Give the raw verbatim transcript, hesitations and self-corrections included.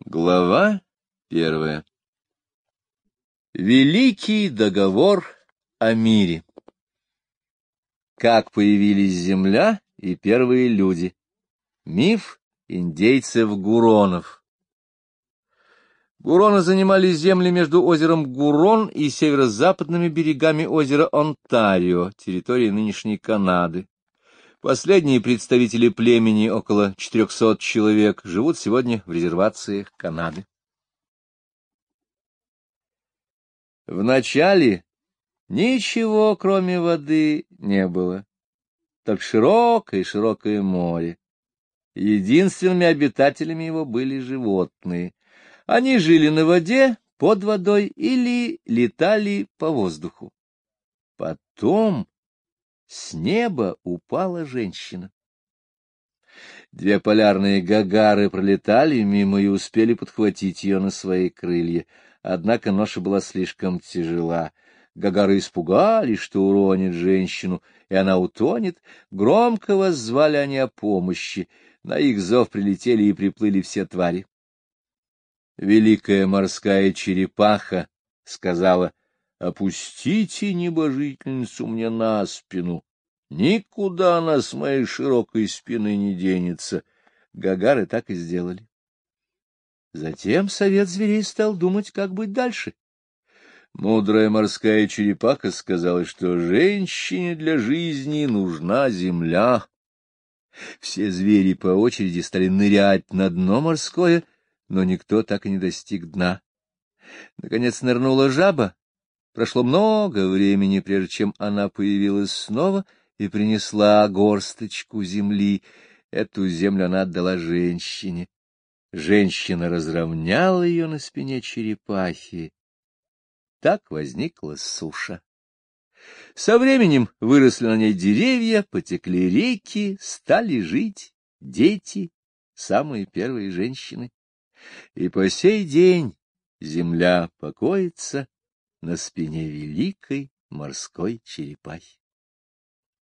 Глава первая. Великий договор о мире. Как появились Земля и первые люди. Миф индейцев-гуронов. Гуроны занимали земли между озером Гурон и северо-западными берегами озера Онтарио, территории нынешней Канады. Последние представители племени, около четырехсот человек, живут сегодня в резервациях Канады. Вначале ничего, кроме воды, не было, только широкое-широкое море. Единственными обитателями его были животные. Они жили на воде, под водой или летали по воздуху. Потом с неба упала женщина. Две полярные гагары пролетали мимо и успели подхватить ее на свои крылья. Однако ноша была слишком тяжела. Гагары испугались, что уронит женщину, и она утонет. Громко воззвали они о помощи. На их зов прилетели и приплыли все твари. Великая морская черепаха сказала: «Опустите небожительницу мне на спину. Никуда она с моей широкой спины не денется». Гагары так и сделали. Затем совет зверей стал думать, как быть дальше. Мудрая морская черепаха сказала, что женщине для жизни нужна земля. Все звери по очереди стали нырять на дно морское, но никто так и не достиг дна. Наконец нырнула жаба. Прошло много времени, прежде чем она появилась снова и принесла горсточку земли. Эту землю она отдала женщине. Женщина разровняла ее на спине черепахи. Так возникла суша. Со временем выросли на ней деревья, потекли реки, стали жить дети, самые первые женщины. И по сей день земля покоится на спине великой морской черепахи.